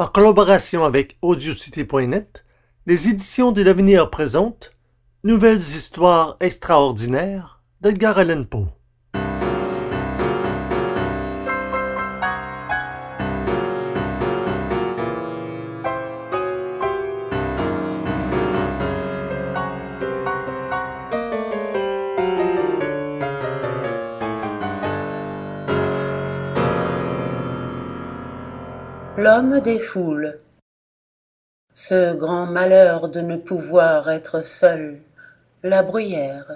En collaboration avec Audiocité.net, les éditions de l'Avenir présentent Nouvelles histoires extraordinaires d'Edgar Allan Poe. L'homme des foules. Ce grand malheur de ne pouvoir être seul, la bruyère.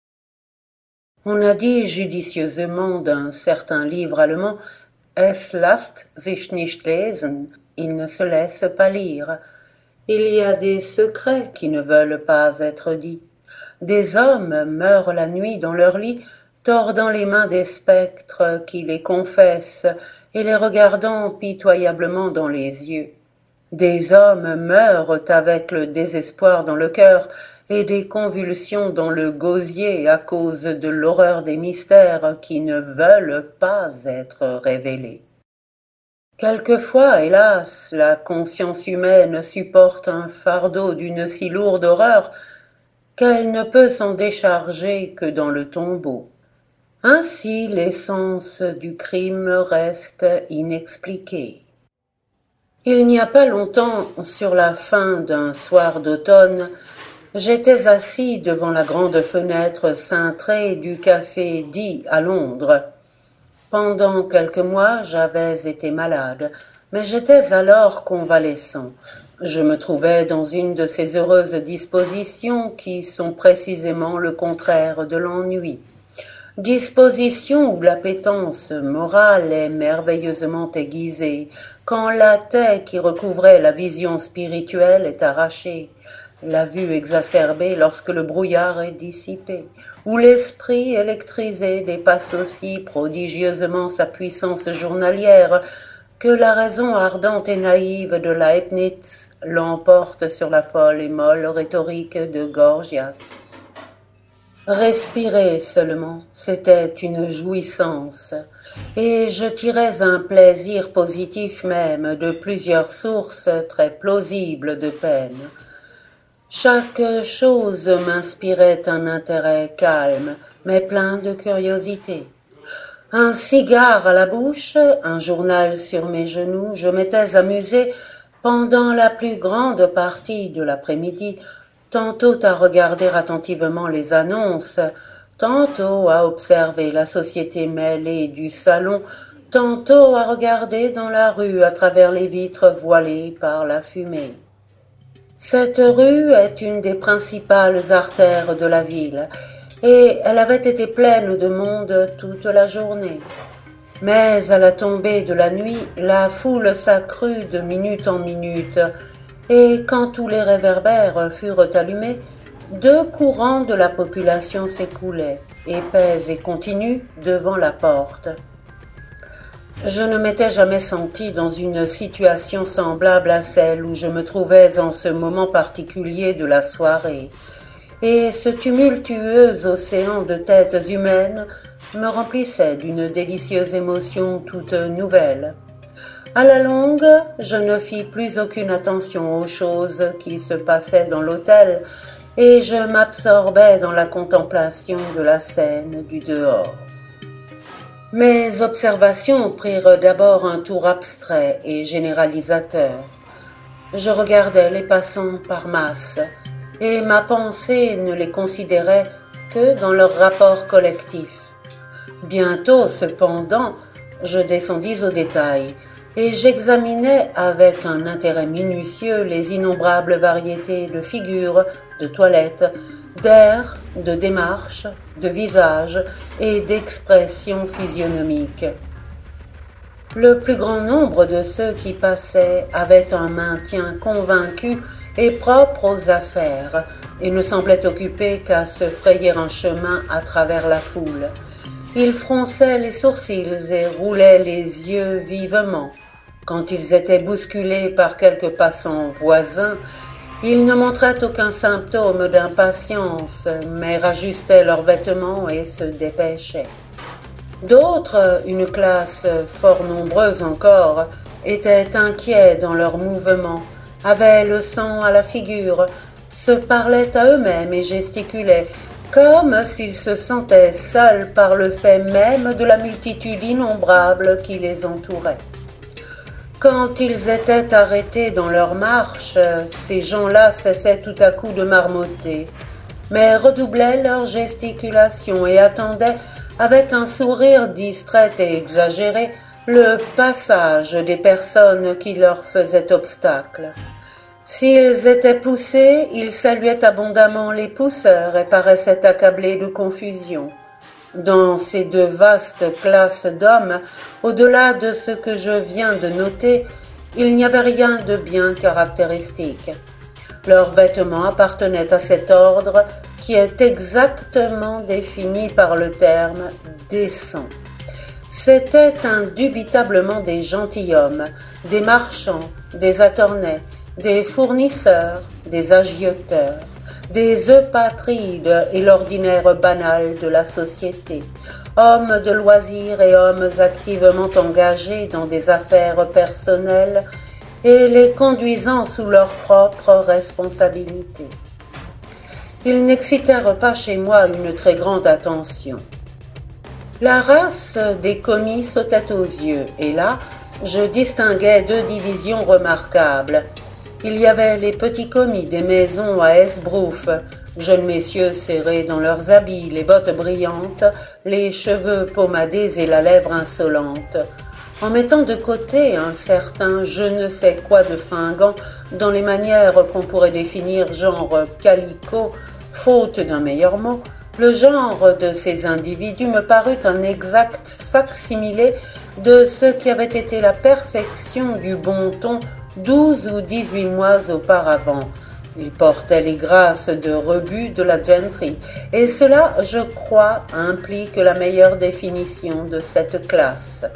On a dit judicieusement d'un certain livre allemand « Es lässt sich nicht lesen » il ne se laisse pas lire. Il y a des secrets qui ne veulent pas être dits. Des hommes meurent la nuit dans leur lit, tordant les mains des spectres qui les confessent et les regardant pitoyablement dans les yeux. Des hommes meurent avec le désespoir dans le cœur et des convulsions dans le gosier à cause de l'horreur des mystères qui ne veulent pas être révélés. Quelquefois, hélas, la conscience humaine supporte un fardeau d'une si lourde horreur qu'elle ne peut s'en décharger que dans le tombeau. Ainsi, l'essence du crime reste inexpliquée. Il n'y a pas longtemps, sur la fin d'un soir d'automne, j'étais assis devant la grande fenêtre cintrée du café D à Londres. Pendant quelques mois, j'avais été malade, mais j'étais alors convalescent. Je me trouvais dans une de ces heureuses dispositions qui sont précisément le contraire de l'ennui. Disposition où l'appétence morale est merveilleusement aiguisée, quand la taie qui recouvrait la vision spirituelle est arrachée, la vue exacerbée lorsque le brouillard est dissipé, où l'esprit électrisé dépasse aussi prodigieusement sa puissance journalière, que la raison ardente et naïve de Leibniz l'emporte sur la folle et molle rhétorique de Gorgias. Respirer seulement, c'était une jouissance, et je tirais un plaisir positif même de plusieurs sources très plausibles de peine. Chaque chose m'inspirait un intérêt calme, mais plein de curiosité. Un cigare à la bouche, un journal sur mes genoux, je m'étais amusé pendant la plus grande partie de l'après-midi, tantôt à regarder attentivement les annonces, tantôt à observer la société mêlée du salon, tantôt à regarder dans la rue à travers les vitres voilées par la fumée. Cette rue est une des principales artères de la ville, et elle avait été pleine de monde toute la journée. Mais à la tombée de la nuit, la foule s'accrut de minute en minute, et quand tous les réverbères furent allumés, 2 courants de la population s'écoulaient, épais et continus, devant la porte. Je ne m'étais jamais senti dans une situation semblable à celle où je me trouvais en ce moment particulier de la soirée, et ce tumultueux océan de têtes humaines me remplissait d'une délicieuse émotion toute nouvelle. À la longue, je ne fis plus aucune attention aux choses qui se passaient dans l'hôtel et je m'absorbais dans la contemplation de la scène du dehors. Mes observations prirent d'abord un tour abstrait et généralisateur. Je regardais les passants par masse et ma pensée ne les considérait que dans leur rapport collectif. Bientôt, cependant, je descendis aux détails et j'examinais avec un intérêt minutieux les innombrables variétés de figures, de toilettes, d'air, de démarches, de visages et d'expressions physionomiques. Le plus grand nombre de ceux qui passaient avaient un maintien convaincu et propre aux affaires et ne semblaient occupés qu'à se frayer un chemin à travers la foule. Ils fronçaient les sourcils et roulaient les yeux vivement. Quand ils étaient bousculés par quelques passants voisins, ils ne montraient aucun symptôme d'impatience, mais rajustaient leurs vêtements et se dépêchaient. D'autres, une classe fort nombreuse encore, étaient inquiets dans leurs mouvements, avaient le sang à la figure, se parlaient à eux-mêmes et gesticulaient, comme s'ils se sentaient seuls par le fait même de la multitude innombrable qui les entourait. Quand ils étaient arrêtés dans leur marche, ces gens-là cessaient tout à coup de marmotter, mais redoublaient leur gesticulation et attendaient, avec un sourire distrait et exagéré, le passage des personnes qui leur faisaient obstacle. S'ils étaient poussés, ils saluaient abondamment les pousseurs et paraissaient accablés de confusion. Dans ces deux vastes classes d'hommes, au-delà de ce que je viens de noter, il n'y avait rien de bien caractéristique. Leurs vêtements appartenaient à cet ordre qui est exactement défini par le terme « décent ». C'étaient indubitablement des gentilshommes, des marchands, des attornets, des fournisseurs, des agioteurs, des eupatrides et l'ordinaire banal de la société, hommes de loisirs et hommes activement engagés dans des affaires personnelles et les conduisant sous leur propre responsabilité. Ils n'excitèrent pas chez moi une très grande attention. La race des commis sautait aux yeux, et là, je distinguais deux divisions remarquables. Il y avait les petits commis des maisons à Esbrouf, jeunes messieurs serrés dans leurs habits, les bottes brillantes, les cheveux pommadés et la lèvre insolente. En mettant de côté un certain je ne sais quoi de fringant dans les manières qu'on pourrait définir genre calicot, faute d'un meilleur mot, le genre de ces individus me parut un exact fac-similé de ce qui avait été la perfection du bon ton 12 ou 18 mois auparavant. Ils portaient les grâces de rebut de la gentry, et cela, je crois, implique la meilleure définition de cette classe.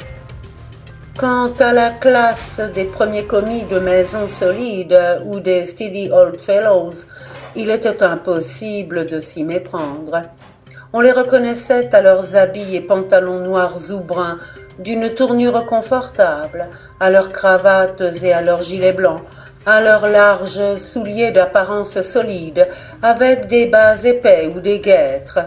Quant à la classe des premiers commis de maisons solides ou des steady old fellows, il était impossible de s'y méprendre. On les reconnaissait à leurs habits et pantalons noirs ou bruns, d'une tournure confortable, à leurs cravates et à leurs gilets blancs, à leurs larges souliers d'apparence solide, avec des bas épais ou des guêtres.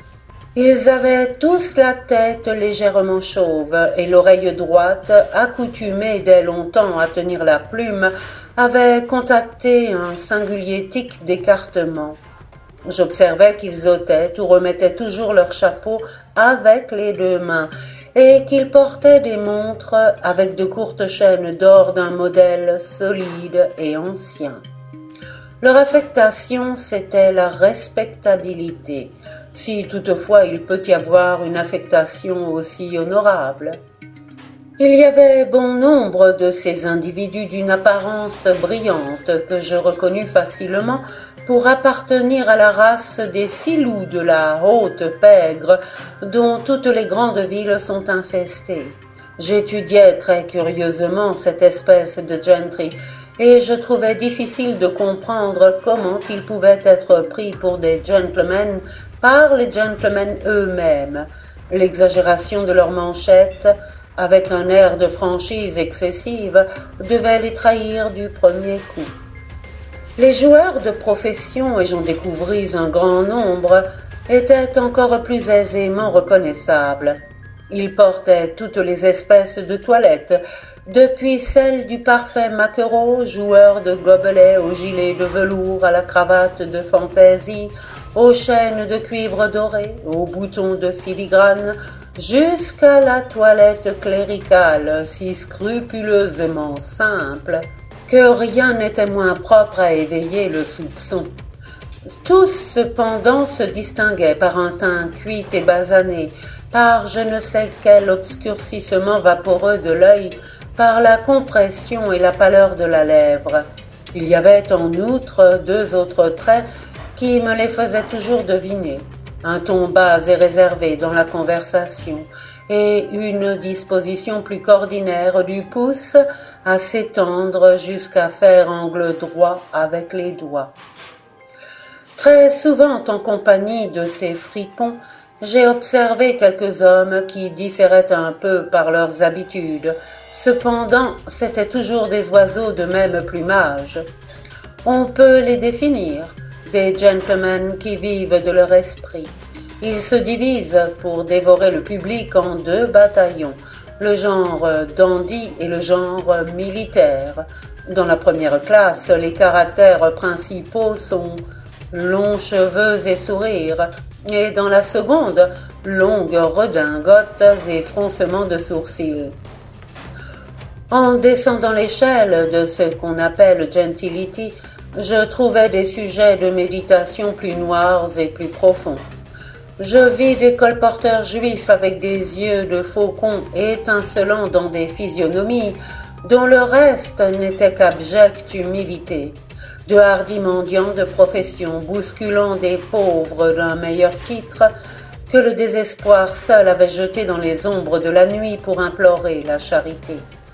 Ils avaient tous la tête légèrement chauve et l'oreille droite, accoutumée dès longtemps à tenir la plume, avait contracté un singulier tic d'écartement. J'observais qu'ils ôtaient ou remettaient toujours leur chapeau avec les deux mains, et qu'ils portaient des montres avec de courtes chaînes d'or d'un modèle solide et ancien. Leur affectation, c'était la respectabilité, si toutefois il peut y avoir une affectation aussi honorable. Il y avait bon nombre de ces individus d'une apparence brillante que je reconnus facilement pour appartenir à la race des filous de la haute pègre dont toutes les grandes villes sont infestées. J'étudiais très curieusement cette espèce de gentry et je trouvais difficile de comprendre comment ils pouvaient être pris pour des gentlemen par les gentlemen eux-mêmes. L'exagération de leurs manchettes, avec un air de franchise excessive, devait les trahir du premier coup. Les joueurs de profession, et j'en découvris un grand nombre, étaient encore plus aisément reconnaissables. Ils portaient toutes les espèces de toilettes, depuis celle du parfait maquereau, joueur de gobelets au gilet de velours, à la cravate de fantaisie, aux chaînes de cuivre doré, aux boutons de filigrane, jusqu'à la toilette cléricale si scrupuleusement simple que rien n'était moins propre à éveiller le soupçon. Tous cependant se distinguaient par un teint cuit et basané, par je ne sais quel obscurcissement vaporeux de l'œil, par la compression et la pâleur de la lèvre. Il y avait en outre deux autres traits qui me les faisaient toujours deviner. Un ton bas et réservé dans la conversation, et une disposition plus qu'ordinaire du pouce à s'étendre jusqu'à faire angle droit avec les doigts. Très souvent, en compagnie de ces fripons, j'ai observé quelques hommes qui différaient un peu par leurs habitudes, Cependant, c'étaient toujours des oiseaux de même plumage. On peut les définir, des gentlemen qui vivent de leur esprit. Ils se divisent pour dévorer le public en 2 bataillons, le genre dandy et le genre militaire. Dans la première classe, les caractères principaux sont longs cheveux et sourires, et dans la seconde, longues redingotes et froncements de sourcils. En descendant l'échelle de ce qu'on appelle gentility, je trouvais des sujets de méditation plus noirs et plus profonds. Je vis des colporteurs juifs avec des yeux de faucon étincelants dans des physionomies dont le reste n'était qu'abjecte humilité, de hardis mendiants de profession bousculant des pauvres d'un meilleur titre que le désespoir seul avait jeté dans les ombres de la nuit pour implorer la charité.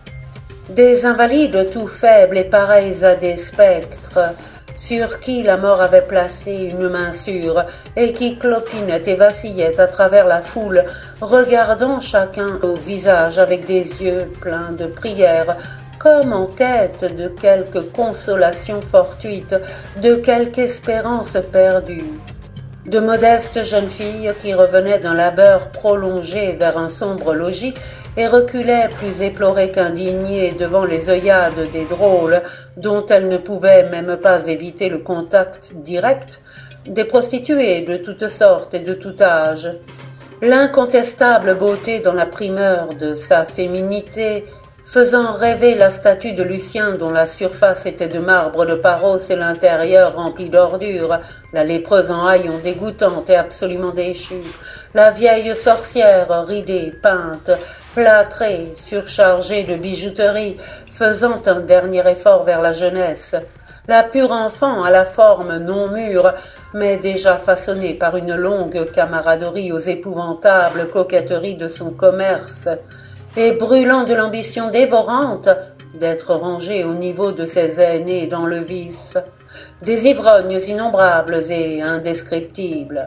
Des invalides tout faibles et pareils à des spectres, sur qui la mort avait placé une main sûre et qui clopinaient et vacillaient à travers la foule, regardant chacun au visage avec des yeux pleins de prière, comme en quête de quelque consolation fortuite, de quelque espérance perdue. De modestes jeunes filles qui revenaient d'un labeur prolongé vers un sombre logis et reculaient plus éplorées qu'indignées devant les œillades des drôles dont elles ne pouvaient même pas éviter le contact direct, des prostituées de toutes sortes et de tout âge. L'incontestable beauté dans la primeur de sa féminité, faisant rêver la statue de Lucien dont la surface était de marbre de Paros et l'intérieur rempli d'ordures, la lépreuse en haillons dégoûtante et absolument déchue, la vieille sorcière ridée, peinte, plâtrée, surchargée de bijouterie, faisant un dernier effort vers la jeunesse, la pure enfant à la forme non mûre, mais déjà façonnée par une longue camaraderie aux épouvantables coquetteries de son commerce, et brûlant de l'ambition dévorante d'être rangée au niveau de ses aînés dans le vice, des ivrognes innombrables et indescriptibles.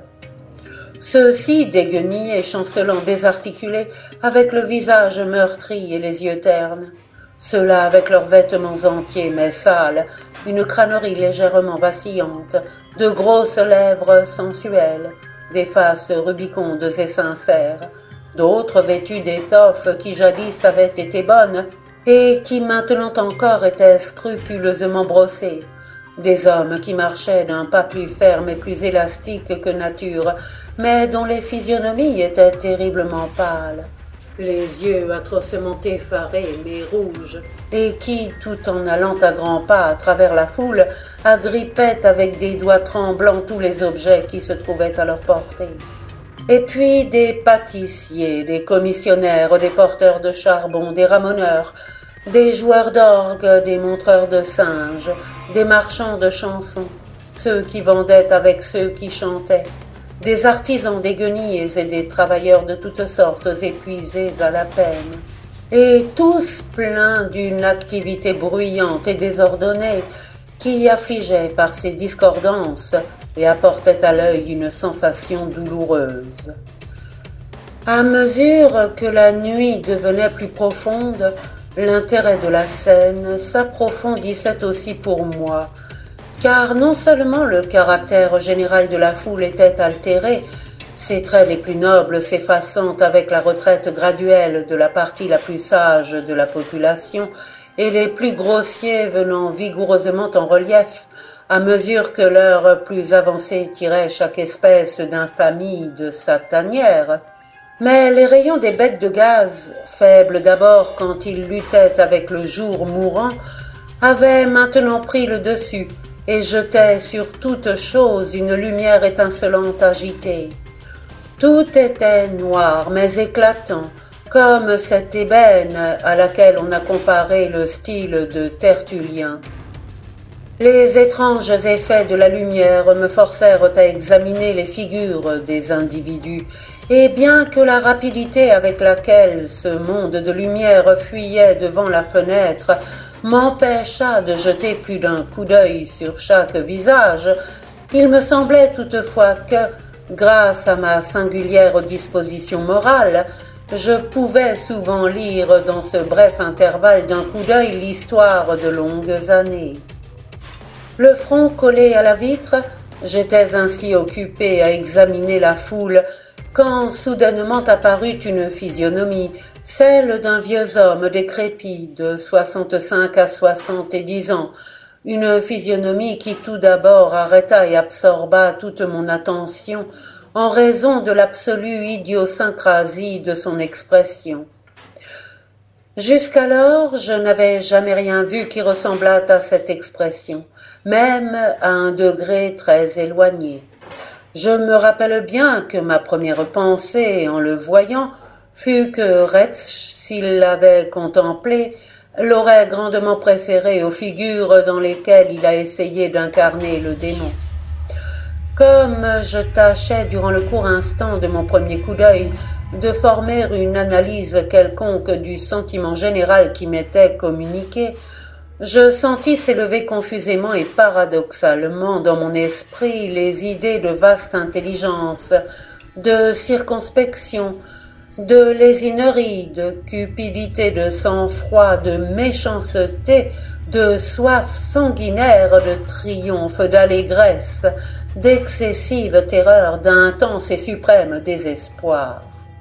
Ceux-ci, déguenillés et chancelants désarticulés, avec le visage meurtri et les yeux ternes, ceux-là avec leurs vêtements entiers mais sales, une crânerie légèrement vacillante, de grosses lèvres sensuelles, des faces rubicondes et sincères, d'autres vêtus d'étoffes qui jadis avaient été bonnes et qui maintenant encore étaient scrupuleusement brossées, des hommes qui marchaient d'un pas plus ferme et plus élastique que nature, mais dont les physionomies étaient terriblement pâles, les yeux atrocement effarés mais rouges, et qui, tout en allant à grands pas à travers la foule, agrippaient avec des doigts tremblants tous les objets qui se trouvaient à leur portée. Et puis des pâtissiers, des commissionnaires, des porteurs de charbon, des ramoneurs, des joueurs d'orgue, des montreurs de singes, des marchands de chansons, ceux qui vendaient avec ceux qui chantaient, des artisans, des guenilles et des travailleurs de toutes sortes épuisés à la peine, et tous pleins d'une activité bruyante et désordonnée qui affligeait par ses discordances et apportait à l'œil une sensation douloureuse. À mesure que la nuit devenait plus profonde, l'intérêt de la scène s'approfondissait aussi pour moi, car non seulement le caractère général de la foule était altéré, ses traits les plus nobles s'effaçant avec la retraite graduelle de la partie la plus sage de la population, et les plus grossiers venant vigoureusement en relief, à mesure que l'heure plus avancée tirait chaque espèce d'infamie de sa tanière. Mais les rayons des becs de gaz, faibles d'abord quand ils luttaient avec le jour mourant, avaient maintenant pris le dessus et jetaient sur toute chose une lumière étincelante agitée. Tout était noir mais éclatant, comme cette ébène à laquelle on a comparé le style de Tertullien. Les étranges effets de la lumière me forcèrent à examiner les figures des individus, et bien que la rapidité avec laquelle ce monde de lumière fuyait devant la fenêtre m'empêcha de jeter plus d'un coup d'œil sur chaque visage, il me semblait toutefois que, grâce à ma singulière disposition morale, Je pouvais souvent lire dans ce bref intervalle d'un coup d'œil l'histoire de longues années. Le front collé à la vitre, j'étais ainsi occupé à examiner la foule quand soudainement apparut une physionomie, celle d'un vieux homme décrépit de 65 à 70 ans, une physionomie qui tout d'abord arrêta et absorba toute mon attention en raison de l'absolue idiosyncrasie de son expression. Jusqu'alors, je n'avais jamais rien vu qui ressemblât à cette expression, même à un degré très éloigné. Je me rappelle bien que ma première pensée, en le voyant, fut que Retz, s'il l'avait contemplé, l'aurait grandement préféré aux figures dans lesquelles il a essayé d'incarner le démon. Comme je tâchais durant le court instant de mon premier coup d'œil de former une analyse quelconque du sentiment général qui m'était communiqué, je sentis s'élever confusément et paradoxalement dans mon esprit les idées de vaste intelligence, de circonspection, de lésinerie, de cupidité, de sang-froid, de méchanceté, de soif sanguinaire, de triomphe, d'allégresse, d'excessive terreur, d'intense et suprême désespoir.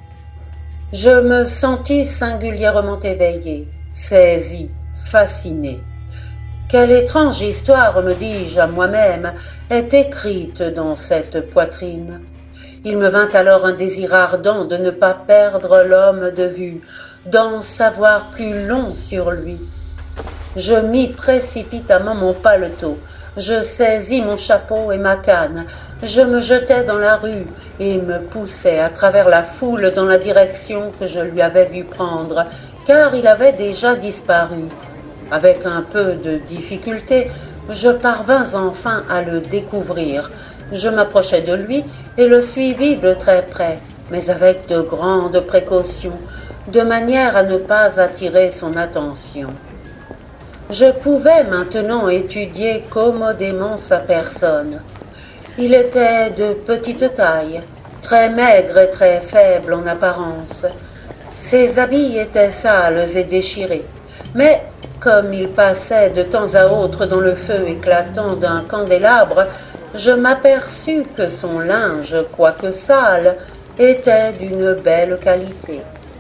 Je me sentis singulièrement éveillé, saisi, fasciné. Quelle étrange histoire, me dis-je à moi-même, est écrite dans cette poitrine. Il me vint alors un désir ardent de ne pas perdre l'homme de vue, d'en savoir plus long sur lui. Je mis précipitamment mon paletot, je saisis mon chapeau et ma canne, je me jetai dans la rue et me poussai à travers la foule dans la direction que je lui avais vu prendre, car il avait déjà disparu. Avec un peu de difficulté, je parvins enfin à le découvrir. Je m'approchai de lui et le suivis de très près, mais avec de grandes précautions, de manière à ne pas attirer son attention. Je pouvais maintenant étudier commodément sa personne. Il était de petite taille, très maigre et très faible en apparence. Ses habits étaient sales et déchirés, mais comme il passait de temps à autre dans le feu éclatant d'un candélabre, je m'aperçus que son linge, quoique sale, était d'une belle qualité.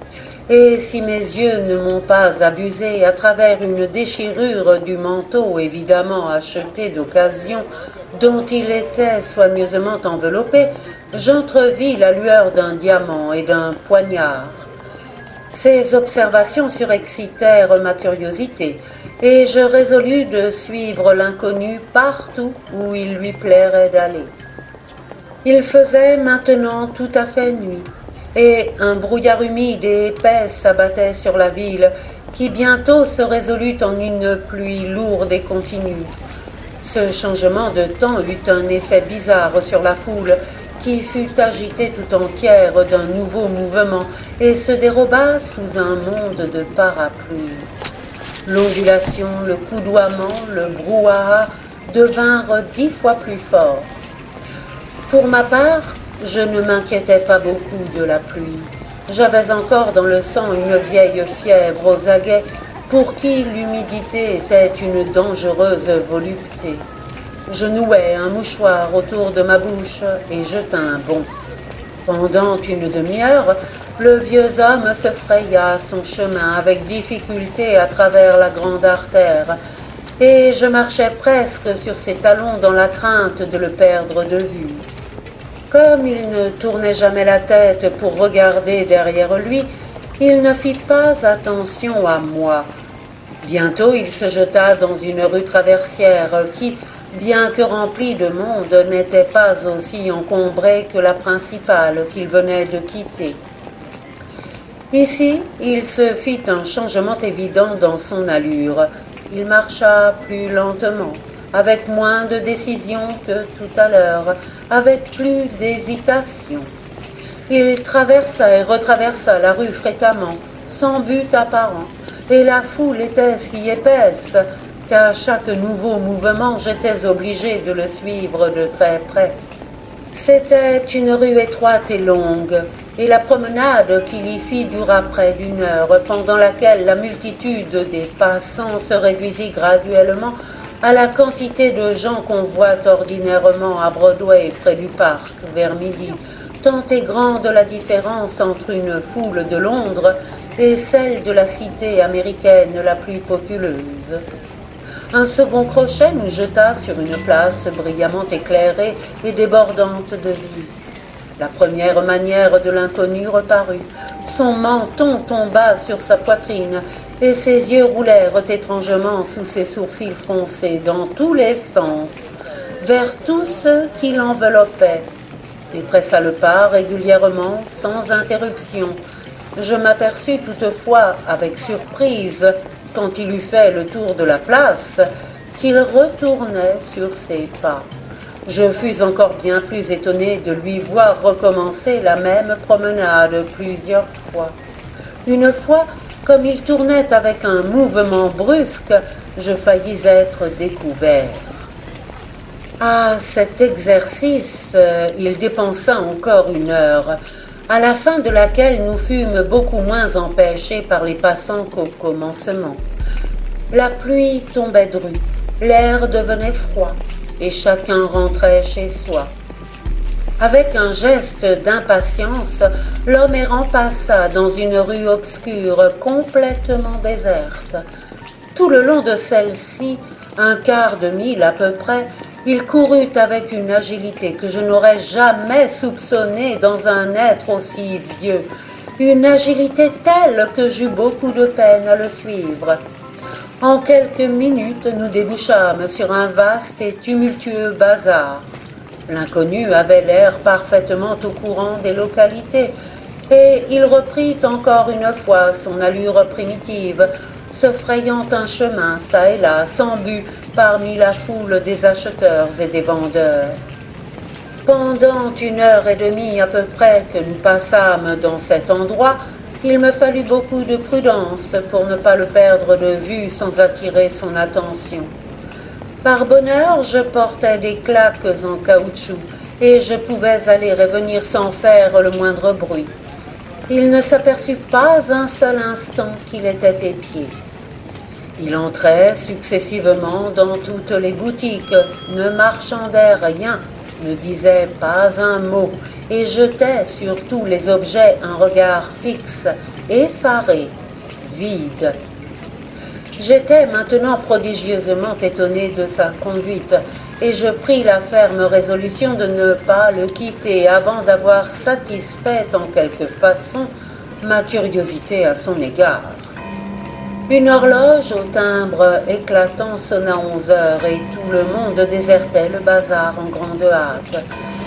Et si mes yeux ne m'ont pas abusé, à travers une déchirure du manteau évidemment acheté d'occasion, dont il était soigneusement enveloppé, j'entrevis la lueur d'un diamant et d'un poignard. Ces observations surexcitèrent ma curiosité, et je résolus de suivre l'inconnu partout où il lui plairait d'aller. Il faisait maintenant tout à fait nuit, et un brouillard humide et épais s'abattait sur la ville, qui bientôt se résolut en une pluie lourde et continue. Ce changement de temps eut un effet bizarre sur la foule, qui fut agitée tout entière d'un nouveau mouvement et se déroba sous un monde de parapluies. L'ondulation, le coudoiement, le brouhaha devinrent 10 fois plus forts. Pour ma part, je ne m'inquiétais pas beaucoup de la pluie. J'avais encore dans le sang une vieille fièvre aux aguets pour qui l'humidité était une dangereuse volupté. Je nouai un mouchoir autour de ma bouche et je tins bon. Pendant une demi-heure, le vieux homme se fraya son chemin avec difficulté à travers la grande artère, et je marchais presque sur ses talons dans la crainte de le perdre de vue. Comme il ne tournait jamais la tête pour regarder derrière lui, il ne fit pas attention à moi. Bientôt, il se jeta dans une rue traversière qui, bien que remplie de monde, n'était pas aussi encombrée que la principale qu'il venait de quitter. Ici, il se fit un changement évident dans son allure. Il marcha plus lentement, avec moins de décision que tout à l'heure, avec plus d'hésitation. Il traversa et retraversa la rue fréquemment, sans but apparent, et la foule était si épaisse qu'à chaque nouveau mouvement, j'étais obligé de le suivre de très près. C'était une rue étroite et longue, et la promenade qu'il y fit dura près d'1 heure, pendant laquelle la multitude des passants se réduisit graduellement à la quantité de gens qu'on voit ordinairement à Broadway près du parc vers midi, tant est grande la différence entre une foule de Londres et celle de la cité américaine la plus populeuse. Un second crochet nous jeta sur une place brillamment éclairée et débordante de vie. La première manière de l'inconnu reparut. Son menton tomba sur sa poitrine et ses yeux roulèrent étrangement sous ses sourcils froncés dans tous les sens, vers tous ceux qui l'enveloppaient. Il pressa le pas régulièrement, sans interruption. Je m'aperçus toutefois, avec surprise, quand il eut fait le tour de la place, qu'il retournait sur ses pas. Je fus encore bien plus étonné de lui voir recommencer la même promenade plusieurs fois. Une fois, comme il tournait avec un mouvement brusque, je faillis être découvert. À cet exercice, il dépensa encore 1 heure, à la fin de laquelle nous fûmes beaucoup moins empêchés par les passants qu'au commencement. La pluie tombait dru, l'air devenait froid, et chacun rentrait chez soi. Avec un geste d'impatience, l'homme errant passa dans une rue obscure, complètement déserte. Tout le long de celle-ci, 1/4 de mille à peu près, il courut avec une agilité que je n'aurais jamais soupçonnée dans un être aussi vieux, une agilité telle que j'eus beaucoup de peine à le suivre. En quelques minutes, nous débouchâmes sur un vaste et tumultueux bazar. L'inconnu avait l'air parfaitement au courant des localités, et il reprit encore une fois son allure primitive, se frayant un chemin çà et là, sans but, parmi la foule des acheteurs et des vendeurs. Pendant 1h30 à peu près que nous passâmes dans cet endroit, il me fallut beaucoup de prudence pour ne pas le perdre de vue sans attirer son attention. Par bonheur, je portais des claques en caoutchouc et je pouvais aller et venir sans faire le moindre bruit. Il ne s'aperçut pas un seul instant qu'il était épié. Il entrait successivement dans toutes les boutiques, ne marchandait rien, ne disait pas un mot et jetait sur tous les objets un regard fixe, effaré, vide. J'étais maintenant prodigieusement étonné de sa conduite et je pris la ferme résolution de ne pas le quitter avant d'avoir satisfait en quelque façon ma curiosité à son égard. Une horloge au timbre éclatant sonna 11 heures et tout le monde désertait le bazar en grande hâte.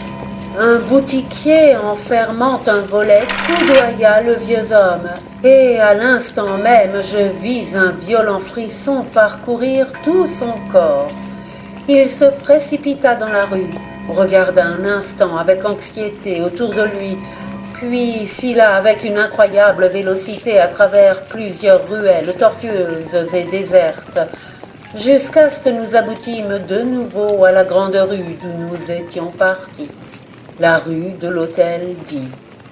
Un boutiquier en fermant un volet coudoya le vieux homme, et à l'instant même je vis un violent frisson parcourir tout son corps. Il se précipita dans la rue, regarda un instant avec anxiété autour de lui, puis fila avec une incroyable vélocité à travers plusieurs ruelles tortueuses et désertes, jusqu'à ce que nous aboutîmes de nouveau à la grande rue d'où nous étions partis. La rue de l'Hôtel-Dieu.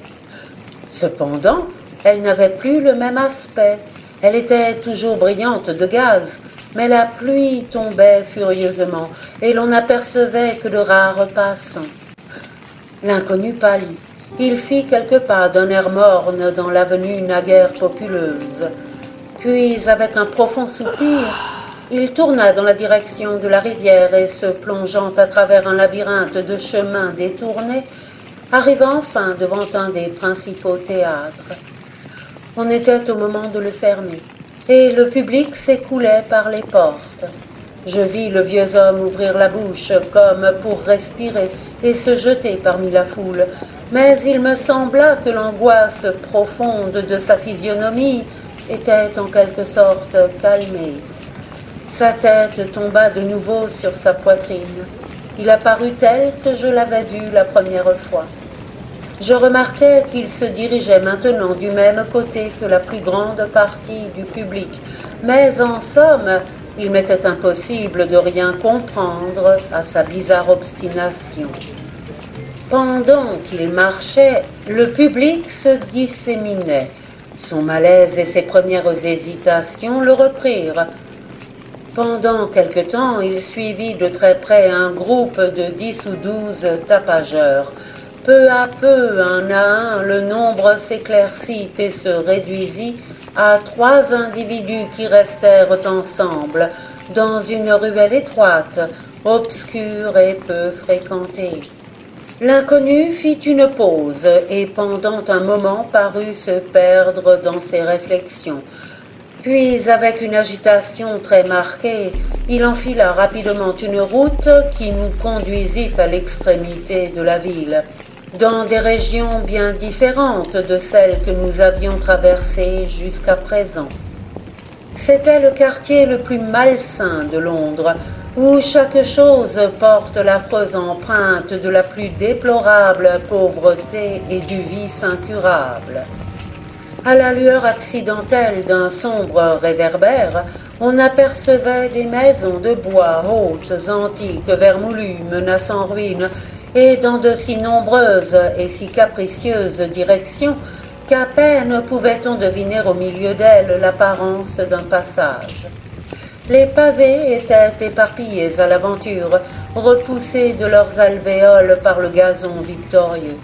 Cependant, elle n'avait plus le même aspect. Elle était toujours brillante de gaz, mais la pluie tombait furieusement et l'on n'apercevait que de rares passants. L'inconnu pâlit. Il fit quelques pas d'un air morne dans l'avenue naguère populeuse. Puis, avec un profond soupir, il tourna dans la direction de la rivière et se plongeant à travers un labyrinthe de chemins détournés, arriva enfin devant un des principaux théâtres. On était au moment de le fermer, et le public s'écoulait par les portes. Je vis le vieux homme ouvrir la bouche comme pour respirer et se jeter parmi la foule, mais il me sembla que l'angoisse profonde de sa physionomie était en quelque sorte calmée. Sa tête tomba de nouveau sur sa poitrine. Il apparut tel que je l'avais vu la première fois. Je remarquai qu'il se dirigeait maintenant du même côté que la plus grande partie du public, mais en somme, il m'était impossible de rien comprendre à sa bizarre obstination. Pendant qu'il marchait, le public se disséminait. Son malaise et ses premières hésitations le reprirent. Pendant quelque temps, il suivit de très près un groupe de 10 ou 12 tapageurs. Peu à peu, un à un, le nombre s'éclaircit et se réduisit à 3 individus qui restèrent ensemble dans une ruelle étroite, obscure et peu fréquentée. L'inconnu fit une pause et pendant un moment parut se perdre dans ses réflexions. Puis, avec une agitation très marquée, il enfila rapidement une route qui nous conduisit à l'extrémité de la ville, dans des régions bien différentes de celles que nous avions traversées jusqu'à présent. C'était le quartier le plus malsain de Londres, où chaque chose porte l'affreuse empreinte de la plus déplorable pauvreté et du vice incurable. À la lueur accidentelle d'un sombre réverbère, on apercevait des maisons de bois hautes, antiques, vermoulues, menaçant ruine, et dans de si nombreuses et si capricieuses directions qu'à peine pouvait-on deviner au milieu d'elles l'apparence d'un passage. Les pavés étaient éparpillés à l'aventure, repoussés de leurs alvéoles par le gazon victorieux.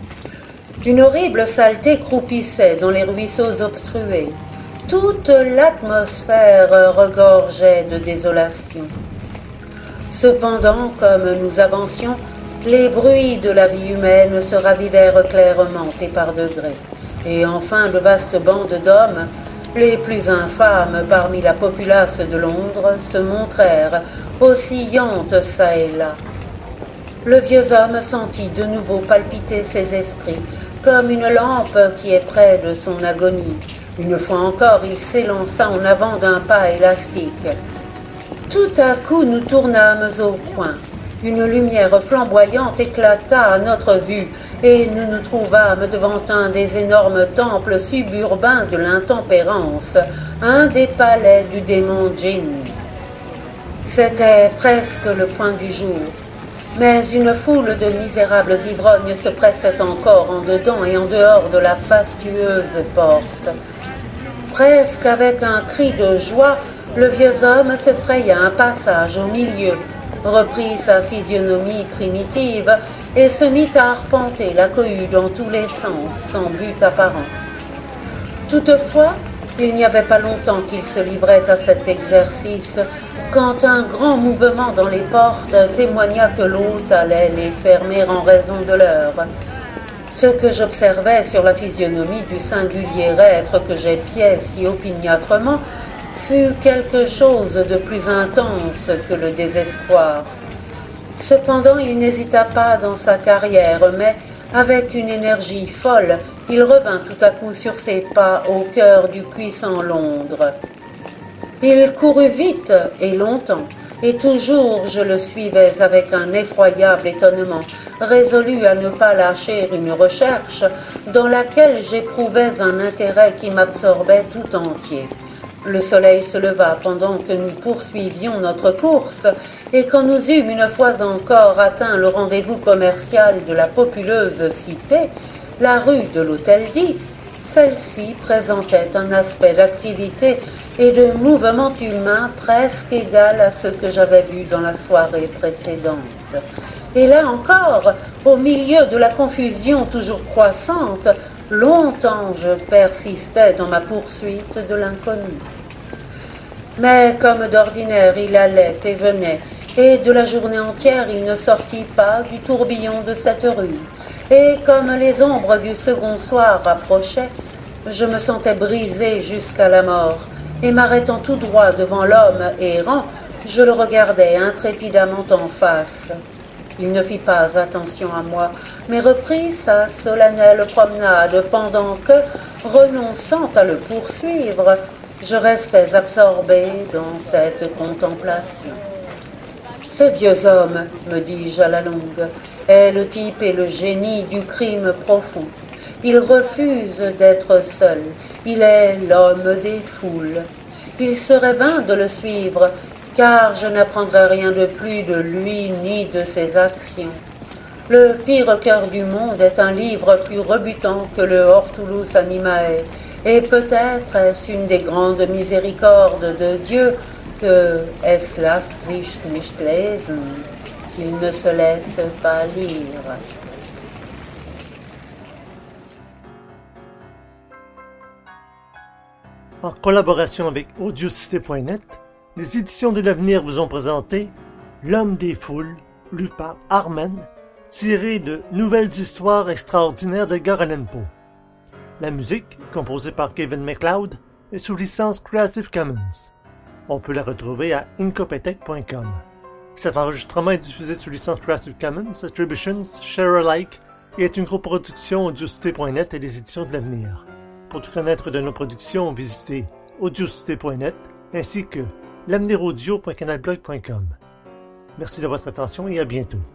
Une horrible saleté croupissait dans les ruisseaux obstrués. Toute l'atmosphère regorgeait de désolation. Cependant, comme nous avancions, les bruits de la vie humaine se ravivèrent clairement et par degrés. Et enfin, de vastes bandes d'hommes, les plus infâmes parmi la populace de Londres, se montrèrent, oscillantes çà et là. Le vieux homme sentit de nouveau palpiter ses esprits, comme une lampe qui est près de son agonie. Une fois encore, il s'élança en avant d'un pas élastique. Tout à coup, nous tournâmes au coin. Une lumière flamboyante éclata à notre vue, et nous nous trouvâmes devant un des énormes temples suburbains de l'intempérance, un des palais du démon Djinn. C'était presque le point du jour. Mais une foule de misérables ivrognes se pressait encore en dedans et en dehors de la fastueuse porte. Presque avec un cri de joie, le vieux homme se fraya un passage au milieu, reprit sa physionomie primitive et se mit à arpenter la cohue dans tous les sens, sans but apparent. Toutefois, il n'y avait pas longtemps qu'il se livrait à cet exercice, quand un grand mouvement dans les portes témoigna que l'hôte allait les fermer en raison de l'heure. Ce que j'observais sur la physionomie du singulier être que j'épiais si opiniâtrement fut quelque chose de plus intense que le désespoir. Cependant, il n'hésita pas dans sa carrière, mais avec une énergie folle, il revint tout à coup sur ses pas au cœur du puissant Londres. Il courut vite et longtemps, et toujours je le suivais avec un effroyable étonnement, résolu à ne pas lâcher une recherche dans laquelle j'éprouvais un intérêt qui m'absorbait tout entier. Le soleil se leva pendant que nous poursuivions notre course, et quand nous eûmes une fois encore atteint le rendez-vous commercial de la populeuse cité, la rue de l'Hôtel-Dieu, celle-ci présentait un aspect d'activité et de mouvement humain presque égal à ce que j'avais vu dans la soirée précédente. Et là encore, au milieu de la confusion toujours croissante, longtemps je persistais dans ma poursuite de l'inconnu. Mais comme d'ordinaire, il allait et venait, et de la journée entière il ne sortit pas du tourbillon de cette rue. Et comme les ombres du second soir rapprochaient, je me sentais brisé jusqu'à la mort, et m'arrêtant tout droit devant l'homme errant, je le regardais intrépidamment en face. Il ne fit pas attention à moi, mais reprit sa solennelle promenade pendant que, renonçant à le poursuivre, je restais absorbé dans cette contemplation. Ce vieux homme, me dis-je à la longue, est le type et le génie du crime profond. Il refuse d'être seul, il est l'homme des foules. Il serait vain de le suivre, car je n'apprendrai rien de plus de lui ni de ses actions. Le pire cœur du monde est un livre plus rebutant que le Hortulus Animae, et peut-être est-ce une des grandes miséricordes de Dieu que es lasst sich nicht lesen, qu'il ne se laisse pas lire. En collaboration avec Audiocité.net, les éditions de l'avenir vous ont présenté L'homme des foules, lu par Armen, tiré de Nouvelles histoires extraordinaires d'Edgar Allan Poe. La musique, composée par Kevin MacLeod, est sous licence Creative Commons. On peut la retrouver à incopetech.com. Cet enregistrement est diffusé sous licence Creative Commons Attribution Share Alike et est une coproduction Audiocité.net et les éditions de l'avenir. Pour tout connaître de nos productions, visitez audiocité.net ainsi que l'aveniraudio.canalblog.com. Merci de votre attention et à bientôt.